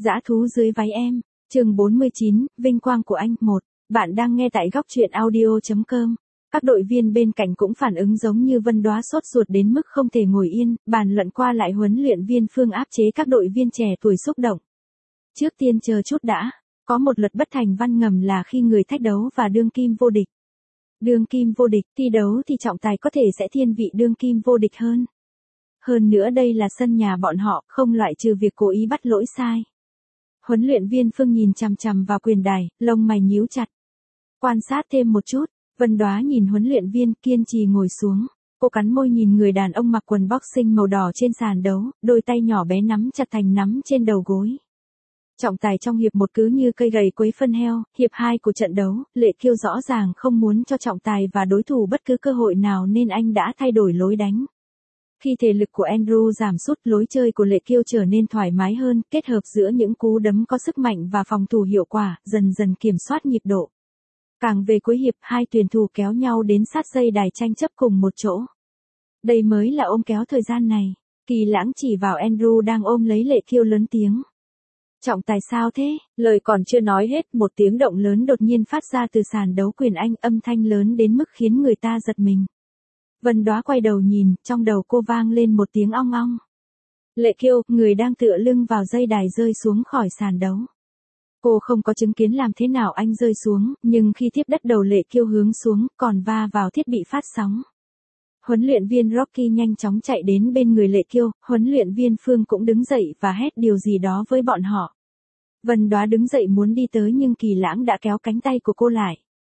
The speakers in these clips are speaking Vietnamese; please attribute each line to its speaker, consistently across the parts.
Speaker 1: Dã thú dưới váy em, chương 49, vinh quang của anh. 1. Bạn đang nghe tại góc truyện audio.com. Các đội viên bên cạnh cũng phản ứng giống như Vân Đóa, sốt ruột đến mức không thể ngồi yên, bàn luận qua lại huấn luyện viên Phương áp chế các đội viên trẻ tuổi xúc động. Trước tiên chờ chút đã, có một luật bất thành văn ngầm là khi người thách đấu và đương kim vô địch. Đương kim vô địch, thi đấu thì trọng tài có thể sẽ thiên vị đương kim vô địch hơn. Hơn nữa đây là sân nhà bọn họ, không loại trừ việc cố ý bắt lỗi sai. Huấn luyện viên Phương nhìn chằm chằm vào quyền đài, lông mày nhíu chặt. Quan sát thêm một chút, Vân Đóa nhìn huấn luyện viên kiên trì ngồi xuống. Cô cắn môi nhìn người đàn ông mặc quần boxing màu đỏ trên sàn đấu, đôi tay nhỏ bé nắm chặt thành nắm trên đầu gối. Trọng tài trong hiệp 1 cứ như cây gầy quấy phân heo, hiệp 2 của trận đấu, Lệ Kiêu rõ ràng không muốn cho trọng tài và đối thủ bất cứ cơ hội nào nên anh đã thay đổi lối đánh. Khi thể lực của Andrew giảm sút, lối chơi của Lệ Kiêu trở nên thoải mái hơn, kết hợp giữa những cú đấm có sức mạnh và phòng thủ hiệu quả, dần dần kiểm soát nhịp độ. Càng về cuối hiệp, hai tuyển thủ kéo nhau đến sát dây đài tranh chấp cùng một chỗ. Đây mới là ôm kéo thời gian này. Kỳ Lãng chỉ vào Andrew đang ôm lấy Lệ Kiêu lớn tiếng. Trọng tài sao thế? Lời còn chưa nói hết, một tiếng động lớn đột nhiên phát ra từ sàn đấu quyền Anh, âm thanh lớn đến mức khiến người ta giật mình. Vân Đóa quay đầu nhìn, trong đầu cô vang lên một tiếng ong ong. Lệ Kiêu, người đang tựa lưng vào dây đài, rơi xuống khỏi sàn đấu. Cô không có chứng kiến làm thế nào anh rơi xuống, nhưng khi tiếp đất đầu Lệ Kiêu hướng xuống, còn va vào thiết bị phát sóng. Huấn luyện viên Rocky nhanh chóng chạy đến bên người Lệ Kiêu, huấn luyện viên Phương cũng đứng dậy và hét điều gì đó với bọn họ. Vân Đóa đứng dậy muốn đi tới nhưng Kỳ Lãng đã kéo cánh tay của cô lại.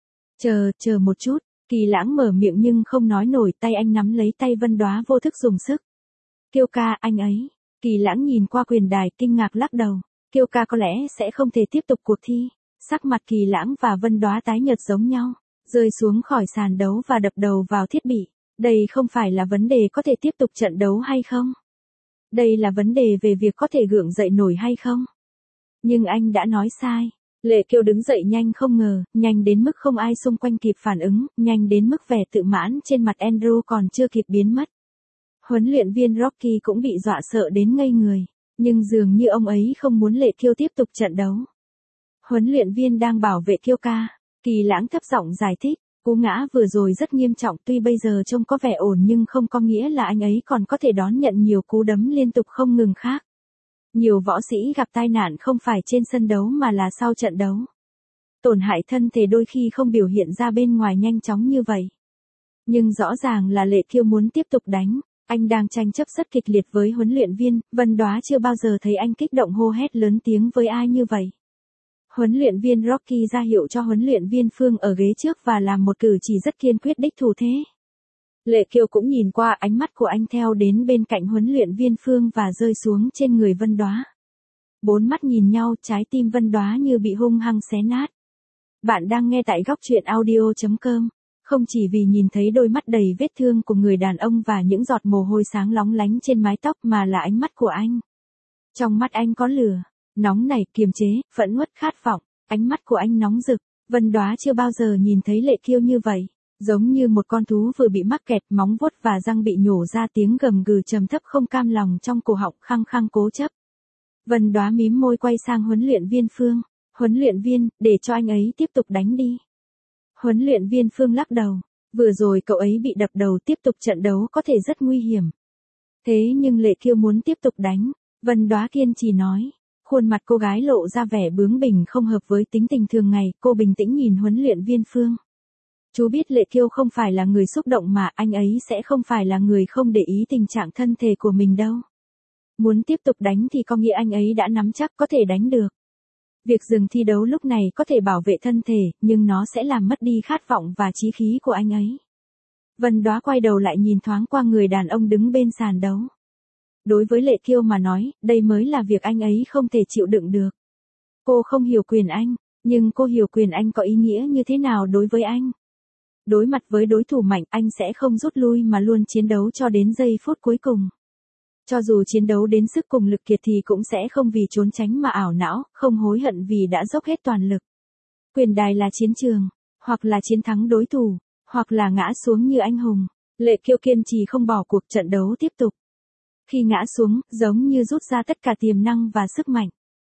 Speaker 1: Chờ một chút. Kỳ Lãng mở miệng nhưng không nói nổi, tay anh nắm lấy tay Vân Đóa vô thức dùng sức. Kiêu ca, anh ấy. Kỳ Lãng nhìn qua quyền đài kinh ngạc lắc đầu. Kiêu ca có lẽ sẽ không thể tiếp tục cuộc thi. Sắc mặt Kỳ Lãng và Vân Đóa tái nhợt giống nhau, rơi xuống khỏi sàn đấu và đập đầu vào thiết bị. Đây không phải là vấn đề có thể tiếp tục trận đấu hay không. Đây là vấn đề về việc có thể gượng dậy nổi hay không. Nhưng anh đã nói sai. Lệ Kiêu đứng dậy nhanh không ngờ, nhanh đến mức không ai xung quanh kịp phản ứng, nhanh đến mức vẻ tự mãn trên mặt Andrew còn chưa kịp biến mất. Huấn luyện viên Rocky cũng bị dọa sợ đến ngây người, nhưng dường như ông ấy không muốn Lệ Kiêu tiếp tục trận đấu. Huấn luyện viên đang bảo vệ Kiêu ca. Kỳ Lãng thấp giọng giải thích, cú ngã vừa rồi rất nghiêm trọng, tuy bây giờ trông có vẻ ổn nhưng không có nghĩa là anh ấy còn có thể đón nhận nhiều cú đấm liên tục không ngừng khác. Nhiều võ sĩ gặp tai nạn không phải trên sân đấu mà là sau trận đấu. Tổn hại thân thể đôi khi không biểu hiện ra bên ngoài nhanh chóng như vậy. Nhưng rõ ràng là Lệ Kiêu muốn tiếp tục đánh. Anh đang tranh chấp rất kịch liệt với huấn luyện viên. Vân Đóa chưa bao giờ thấy anh kích động hô hét lớn tiếng với ai như vậy. Huấn luyện viên Rocky ra hiệu cho huấn luyện viên Phương ở ghế trước và làm một cử chỉ rất kiên quyết đích thủ thế. Lệ Kiêu cũng nhìn qua, ánh mắt của anh theo đến bên cạnh huấn luyện viên Phương và rơi xuống trên người Vân Đóa. Bốn mắt nhìn nhau, trái tim Vân Đóa như bị hung hăng xé nát. Bạn đang nghe tại góc truyện audio.com. Không chỉ vì nhìn thấy đôi mắt đầy vết thương của người đàn ông và những giọt mồ hôi sáng lóng lánh trên mái tóc mà là ánh mắt của anh. Trong mắt anh có lửa, nóng nảy, kiềm chế, phẫn uất, khát vọng. Ánh mắt của anh nóng rực. Vân Đóa chưa bao giờ nhìn thấy Lệ Kiêu như vậy. Giống như một con thú vừa bị mắc kẹt, móng vuốt và răng bị nhổ ra, tiếng gầm gừ trầm thấp không cam lòng trong cổ họng, khăng khăng cố chấp. Vân Đóa mím môi quay sang huấn luyện viên Phương. Huấn luyện viên, để cho anh ấy tiếp tục đánh đi. Huấn luyện viên Phương lắc đầu. Vừa rồi cậu ấy bị đập đầu, tiếp tục trận đấu có thể rất nguy hiểm. Thế nhưng Lệ Kiêu muốn tiếp tục đánh. Vân Đóa kiên trì nói. Khuôn mặt cô gái lộ ra vẻ bướng bỉnh không hợp với tính tình thường ngày, cô bình tĩnh nhìn huấn luyện viên Phương. Chú biết Lệ Kiêu không phải là người xúc động mà anh ấy sẽ không phải là người không để ý tình trạng thân thể của mình đâu. Muốn tiếp tục đánh thì có nghĩa anh ấy đã nắm chắc có thể đánh được. Việc dừng thi đấu lúc này có thể bảo vệ thân thể, nhưng nó sẽ làm mất đi khát vọng và chí khí của anh ấy. Vân Đóa quay đầu lại nhìn thoáng qua người đàn ông đứng bên sàn đấu. Đối với Lệ Kiêu mà nói, đây mới là việc anh ấy không thể chịu đựng được. Cô không hiểu quyền anh, nhưng cô hiểu quyền anh có ý nghĩa như thế nào đối với anh. Đối mặt với đối thủ mạnh, anh sẽ không rút lui mà luôn chiến đấu cho đến giây phút cuối cùng. Cho dù chiến đấu đến sức cùng lực kiệt thì cũng sẽ không vì trốn tránh mà ảo não, không hối hận vì đã dốc hết toàn lực. Quyền đài là chiến trường, hoặc là chiến thắng đối thủ, hoặc là ngã xuống như anh hùng. Lệ Kiêu kiên trì không bỏ cuộc, trận đấu tiếp tục. Khi ngã xuống, giống như rút ra tất cả tiềm năng và sức mạnh.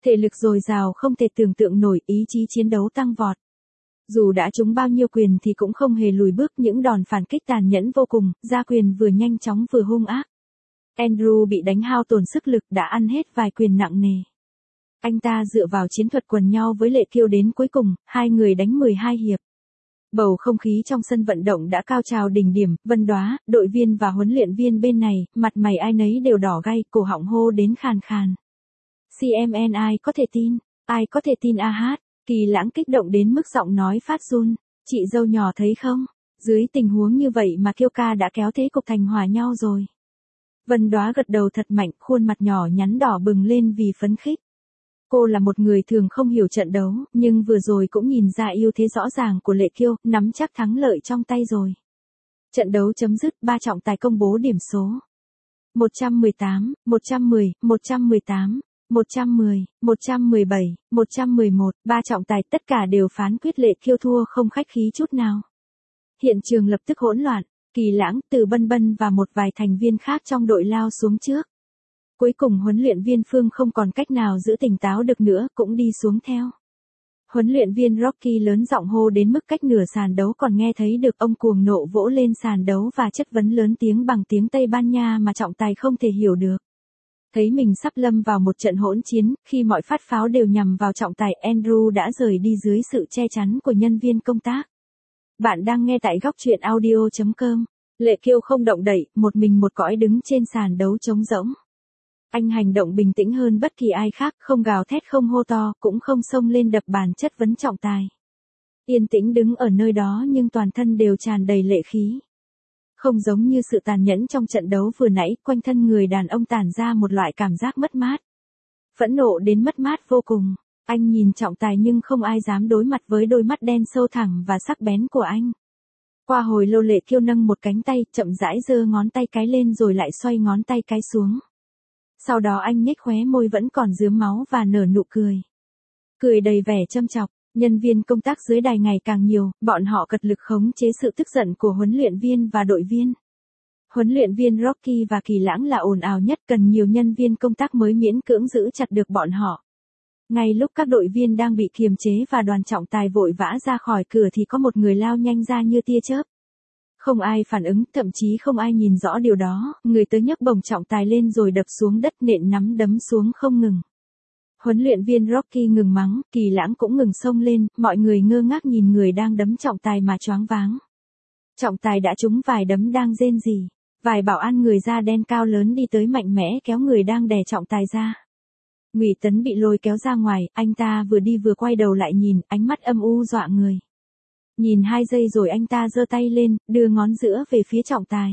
Speaker 1: Thể lực dồi dào không thể tưởng tượng nổi, ý chí chiến đấu tăng vọt. Dù đã trúng bao nhiêu quyền thì cũng không hề lùi bước, những đòn phản kích tàn nhẫn vô cùng, ra quyền vừa nhanh chóng vừa hung ác. Andrew bị đánh hao tổn sức lực, đã ăn hết vài quyền nặng nề. Anh ta dựa vào chiến thuật quần nhau với Lệ Kiêu đến cuối cùng, hai người đánh 12 hiệp. Bầu không khí trong sân vận động đã cao trào đỉnh điểm, Vân Đoá, đội viên và huấn luyện viên bên này, mặt mày ai nấy đều đỏ gay, cổ họng hô đến khàn khàn. CMN ai có thể tin a hát, Kỳ Lãng kích động đến mức giọng nói phát run, chị dâu nhỏ thấy không, dưới tình huống như vậy mà Kiêu ca đã kéo thế cục thành hòa nhau rồi. Vân Đoá gật đầu thật mạnh, khuôn mặt nhỏ nhắn đỏ bừng lên vì phấn khích. Cô là một người thường không hiểu trận đấu, nhưng vừa rồi cũng nhìn ra ưu thế rõ ràng của Lệ Kiêu, nắm chắc thắng lợi trong tay rồi. Trận đấu chấm dứt, ba trọng tài công bố điểm số. 118, 110, 118, 110, 117, 111, ba trọng tài tất cả đều phán quyết Lệ Kiêu thua không khách khí chút nào. Hiện trường lập tức hỗn loạn, Kỳ Lãng, Từ Bân Bân và một vài thành viên khác trong đội lao xuống trước. Cuối cùng huấn luyện viên Phương không còn cách nào giữ tỉnh táo được nữa, cũng đi xuống theo. Huấn luyện viên Rocky lớn giọng hô đến mức cách nửa sàn đấu còn nghe thấy được, ông cuồng nộ vỗ lên sàn đấu và chất vấn lớn tiếng bằng tiếng Tây Ban Nha mà trọng tài không thể hiểu được. Thấy mình sắp lâm vào một trận hỗn chiến, khi mọi phát pháo đều nhằm vào trọng tài, Andrew đã rời đi dưới sự che chắn của nhân viên công tác. Bạn đang nghe tại góc truyện audio.com. Lệ Kiêu không động đậy, một mình một cõi đứng trên sàn đấu trống rỗng. Anh hành động bình tĩnh hơn bất kỳ ai khác, không gào thét, không hô to, cũng không xông lên đập bàn chất vấn trọng tài. Yên tĩnh đứng ở nơi đó nhưng toàn thân đều tràn đầy lệ khí. Không giống như sự tàn nhẫn trong trận đấu vừa nãy, quanh thân người đàn ông tản ra một loại cảm giác mất mát. Phẫn nộ đến mất mát vô cùng. Anh nhìn trọng tài nhưng không ai dám đối mặt với đôi mắt đen sâu thẳm và sắc bén của anh. Qua hồi lâu Lệ Kiêu nâng một cánh tay, chậm rãi giơ ngón tay cái lên rồi lại xoay ngón tay cái xuống. Sau đó anh nhếch khóe môi vẫn còn rướm máu và nở nụ cười. Cười đầy vẻ châm chọc, nhân viên công tác dưới đài ngày càng nhiều, bọn họ cật lực khống chế sự tức giận của huấn luyện viên và đội viên. Huấn luyện viên Rocky và Kỳ Lãng là ồn ào nhất, cần nhiều nhân viên công tác mới miễn cưỡng giữ chặt được bọn họ. Ngay lúc các đội viên đang bị kiềm chế và đoàn trọng tài vội vã ra khỏi cửa thì có một người lao nhanh ra như tia chớp. Không ai phản ứng, thậm chí không ai nhìn rõ điều đó, người tới nhấc bổng trọng tài lên rồi đập xuống đất, nện nắm đấm xuống không ngừng. Huấn luyện viên Rocky ngừng mắng, Kỳ Lãng cũng ngừng xông lên, mọi người ngơ ngác nhìn người đang đấm trọng tài mà choáng váng. Trọng tài đã trúng vài đấm đang rên rỉ, vài bảo an người da đen cao lớn đi tới mạnh mẽ kéo người đang đè trọng tài ra. Ngụy Tấn bị lôi kéo ra ngoài, anh ta vừa đi vừa quay đầu lại nhìn, ánh mắt âm u dọa người. Nhìn 2 giây rồi anh ta giơ tay lên, đưa ngón giữa về phía trọng tài.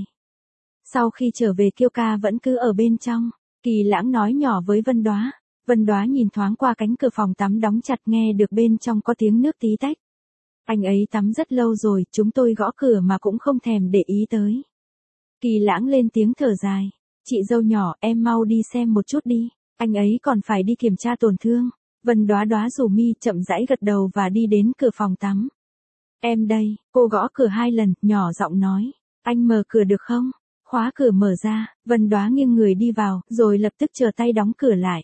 Speaker 1: Sau khi trở về Kiêu ca vẫn cứ ở bên trong, Kỳ Lãng nói nhỏ với Vân Đoá. Vân Đoá nhìn thoáng qua cánh cửa phòng tắm đóng chặt, nghe được bên trong có tiếng nước tí tách. Anh ấy tắm rất lâu rồi, chúng tôi gõ cửa mà cũng không thèm để ý tới. Kỳ Lãng lên tiếng thở dài. Chị dâu nhỏ, em mau đi xem một chút đi, anh ấy còn phải đi kiểm tra tổn thương. Vân Đoá Đoá rủ mi chậm rãi gật đầu và đi đến cửa phòng tắm. Em đây, cô gõ cửa 2 lần, nhỏ giọng nói. Anh mở cửa được không? Khóa cửa mở ra, Vân Đoá nghiêng người đi vào, rồi lập tức chờ tay đóng cửa lại.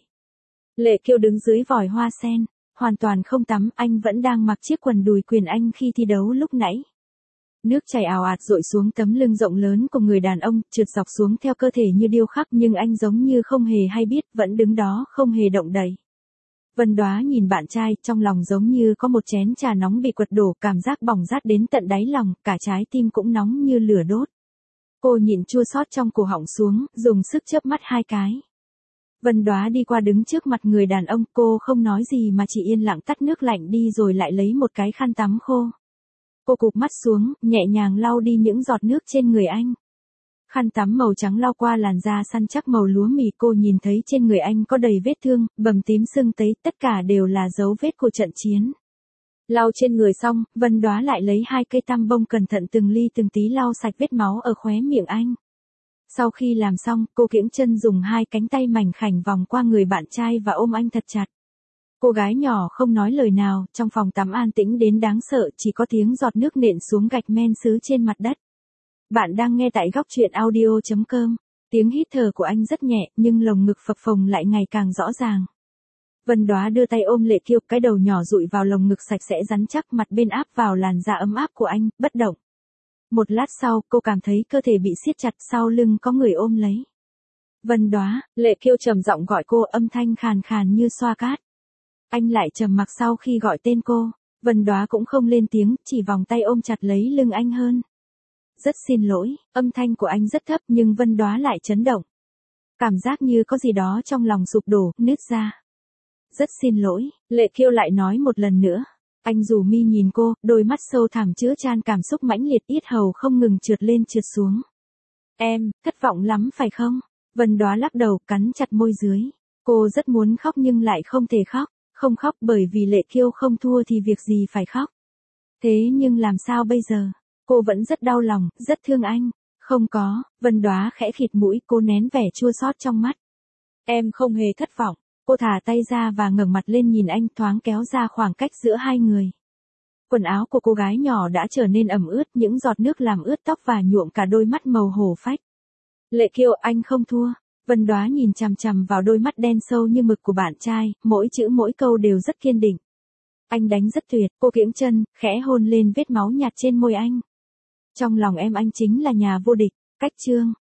Speaker 1: Lệ Kiêu đứng dưới vòi hoa sen, hoàn toàn không tắm, anh vẫn đang mặc chiếc quần đùi quyền Anh khi thi đấu lúc nãy. Nước chảy ào ạt dội xuống tấm lưng rộng lớn của người đàn ông, trượt dọc xuống theo cơ thể như điêu khắc, nhưng anh giống như không hề hay biết, vẫn đứng đó không hề động đậy. Vân Đoá nhìn bạn trai, trong lòng giống như có một chén trà nóng bị quật đổ, cảm giác bỏng rát đến tận đáy lòng, cả trái tim cũng nóng như lửa đốt. Cô nhịn chua xót trong cổ họng xuống, dùng sức chớp mắt 2 cái. Vân Đoá đi qua đứng trước mặt người đàn ông, cô không nói gì mà chỉ yên lặng tắt nước lạnh đi rồi lại lấy một cái khăn tắm khô. Cô cụp mắt xuống, nhẹ nhàng lau đi những giọt nước trên người anh. Khăn tắm màu trắng lau qua làn da săn chắc màu lúa mì, cô nhìn thấy trên người anh có đầy vết thương, bầm tím sưng tấy, tất cả đều là dấu vết của trận chiến. Lau trên người xong, Vân Đoá lại lấy 2 cây tăm bông cẩn thận từng ly từng tí lau sạch vết máu ở khóe miệng anh. Sau khi làm xong, cô kiễng chân dùng 2 cánh tay mảnh khảnh vòng qua người bạn trai và ôm anh thật chặt. Cô gái nhỏ không nói lời nào, trong phòng tắm an tĩnh đến đáng sợ, chỉ có tiếng giọt nước nện xuống gạch men sứ trên mặt đất. Bạn đang nghe tại góc truyện audio.com. Tiếng hít thở của anh rất nhẹ, nhưng lồng ngực phập phồng lại ngày càng rõ ràng. Vân Đóa đưa tay ôm Lệ Kiêu, cái đầu nhỏ dụi vào lồng ngực sạch sẽ rắn chắc, mặt bên áp vào làn da ấm áp của anh, bất động. Một lát sau, cô cảm thấy cơ thể bị siết chặt, sau lưng có người ôm lấy. Vân Đóa, Lệ Kiêu trầm giọng gọi cô, âm thanh khàn khàn như xoa cát. Anh lại trầm mặc sau khi gọi tên cô. Vân Đóa cũng không lên tiếng, chỉ vòng tay ôm chặt lấy lưng anh hơn. Rất xin lỗi, âm thanh của anh rất thấp nhưng Vân Đóa lại chấn động. Cảm giác như có gì đó trong lòng sụp đổ, nứt ra. Rất xin lỗi, Lệ Kiêu lại nói một lần nữa. Anh rủ mi nhìn cô, đôi mắt sâu thẳm chứa chan cảm xúc mãnh liệt, yết hầu không ngừng trượt lên trượt xuống. Em, thất vọng lắm phải không? Vân Đóa lắc đầu, cắn chặt môi dưới. Cô rất muốn khóc nhưng lại không thể khóc. Không khóc bởi vì Lệ Kiêu không thua thì việc gì phải khóc. Thế nhưng làm sao bây giờ? Cô vẫn rất đau lòng, rất thương anh. Không có, Vân Đóa khẽ khịt mũi, cô nén vẻ chua xót trong mắt. Em không hề thất vọng. Cô thả tay ra và ngẩng mặt lên nhìn anh, thoáng kéo ra khoảng cách giữa hai người. Quần áo của cô gái nhỏ đã trở nên ẩm ướt, những giọt nước làm ướt tóc và nhuộm cả đôi mắt màu hổ phách. Lệ Kiêu, anh không thua. Vân Đóa nhìn chằm chằm vào đôi mắt đen sâu như mực của bạn trai, mỗi chữ mỗi câu đều rất kiên định. Anh đánh rất tuyệt, cô kiễng chân, khẽ hôn lên vết máu nhạt trên môi anh. Trong lòng em anh chính là nhà vô địch. Cách chương